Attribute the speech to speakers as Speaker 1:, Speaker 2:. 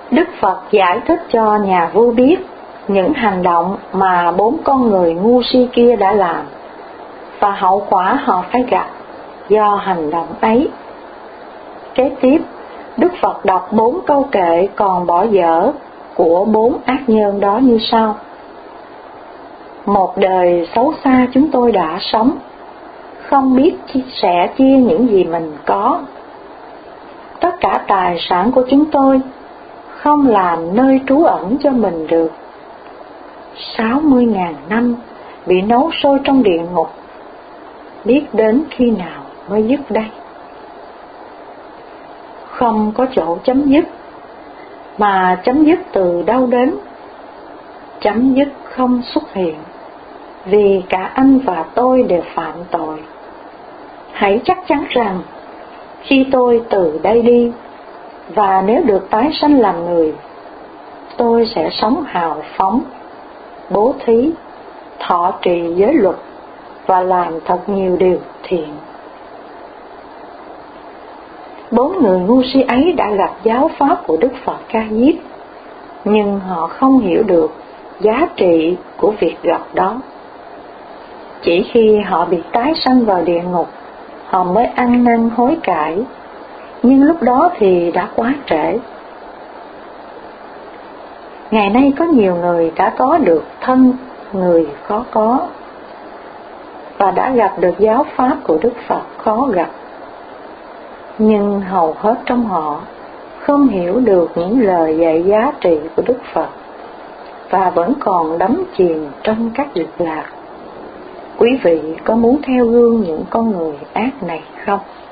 Speaker 1: Đức Phật giải thích cho nhà vua biết những hành động mà 4 con người ngu si kia đã làm và hậu quả họ phải gặp do hành động ấy. Kế tiếp, Đức Phật đọc 4 câu kệ còn bỏ dở của 4 ác nhân đó như sau. Một đời xấu xa chúng tôi đã sống, không biết sẻ chia những gì mình có. Tất cả tài sản của chúng tôi không làm nơi trú ẩn cho mình được. 60.000 năm bị nấu sôi trong địa ngục, biết đến khi nào mới dứt đây? Không có chỗ chấm dứt, mà chấm dứt từ đâu đến? Chấm dứt không xuất hiện, vì cả anh và tôi đều phạm tội. Hãy chắc chắn rằng khi tôi từ đây đi, và nếu được tái sanh làm người, tôi sẽ sống hào phóng, bố thí, thọ trì giới luật và làm thật nhiều điều thiện. 4 người ngu si ấy đã gặp giáo pháp của Đức Phật Ca Diếp, nhưng họ không hiểu được giá trị của việc gặp đó. Chỉ khi họ bị tái sanh vào địa ngục, họ mới ăn năn hối cải, nhưng lúc đó thì đã quá trễ. Ngày nay có nhiều người đã có được thân người khó có, và đã gặp được giáo pháp của Đức Phật khó gặp, nhưng hầu hết trong họ không hiểu được những lời dạy giá trị của Đức Phật, và vẫn còn đắm chìm trong các dục lạc. Quý vị có muốn theo gương những con người ác này không?